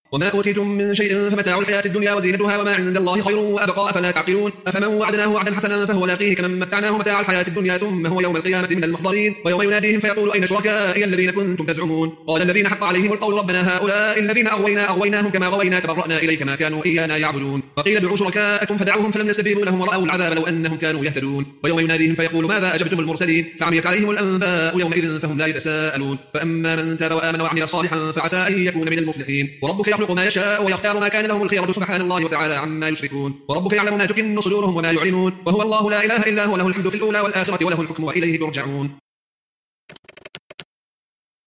وما أوتيتم من شيء فمتاع الحياة الدنيا وزينتها وما عند الله خير وأبقى أفلا تعقلون أفمن وعدناه وعدا حسنا فهو لاقيه كمن متعناه متاع الحياة الدنيا ثم هو يوم القيامة من المحضرين ويوم يناديهم فيقول أين شركائي الذين كنتم تزعمون قال الذين حق عليهم القول ربنا هؤلاء الذين أغويناهم كما غوينا تبرأنا إليك ما كانوا إيانا يعبدون وقيل ادعوا شركاءكم فدعوهم فلم يستجيبوا لهم ورأوا العذاب لو أنهم كانوا يهتدون ويوم يناديهم فيقول ماذا أجبتم المرسلين فعميت عليهم الأنباء يومئذ فهم لا يتساءلون فأما من تاب وآمن وعمل صالحا فعسى أن يكون من المفلحين وربك يخلق ما يشاء ويختار ما كان لهم الخيرة سبحان الله وتعالى عما يشركون وربك يعلم ما تكن صدورهم وما يعلنون وهو الله لا إله إلا هو له الحمد في الأولى والآخرة وله الحكم وإليه ترجعون